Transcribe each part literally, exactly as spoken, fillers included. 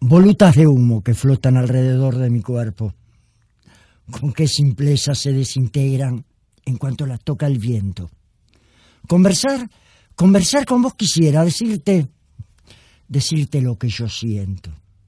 volutas de humo que flotan alrededor de mi cuerpo. Con qué simpleza se desintegran en cuanto las toca el viento. Conversar, conversar con vos quisiera, decirte, decirte lo que yo siento.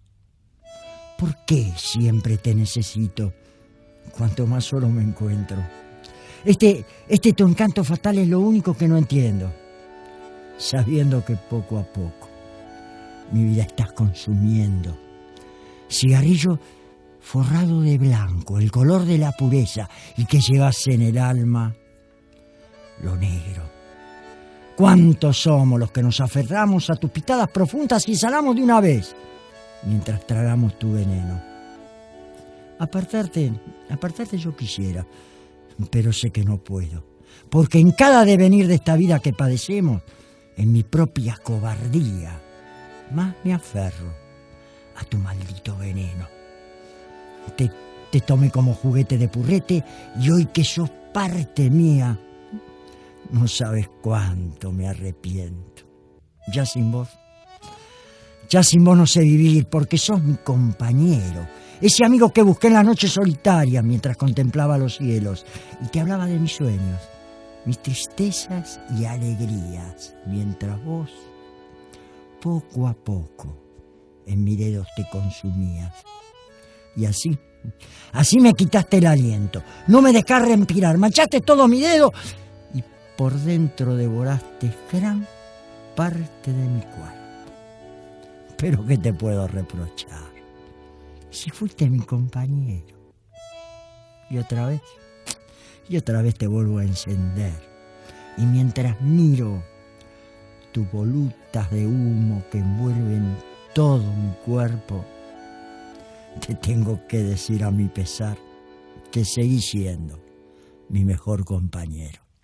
¿Por qué siempre te necesito? Cuanto más solo me encuentro. Este, este tu encanto fatal es lo único que no entiendo. Sabiendo que poco a poco mi vida estás consumiendo. Cigarrillo forrado de blanco, el color de la pureza, y que llevas en el alma lo negro. ¿Cuántos somos los que nos aferramos a tus pitadas profundas y exhalamos de una vez mientras tragamos tu veneno? Apartarte, apartarte yo quisiera, pero sé que no puedo, porque en cada devenir de esta vida que padecemos, en mi propia cobardía, más me aferro a tu maldito veneno. Te, te tomé como juguete de purrete y hoy que sos parte mía, no sabes cuánto me arrepiento. Ya sin vos, ya sin vos no sé vivir porque sos mi compañero, ese amigo que busqué en la noche solitaria mientras contemplaba los cielos y te hablaba de mis sueños, mis tristezas y alegrías, mientras vos, poco a poco, en mis dedos te consumías. Y así, así me quitaste el aliento, no me dejás respirar, manchaste todo mi dedo y por dentro devoraste gran parte de mi cuerpo. Pero ¿qué te puedo reprochar? Si fuiste mi compañero. Y otra vez, y otra vez te vuelvo a encender. Y mientras miro tus volutas de humo que envuelven todo mi cuerpo, te tengo que decir a mi pesar que seguís siendo mi mejor compañero.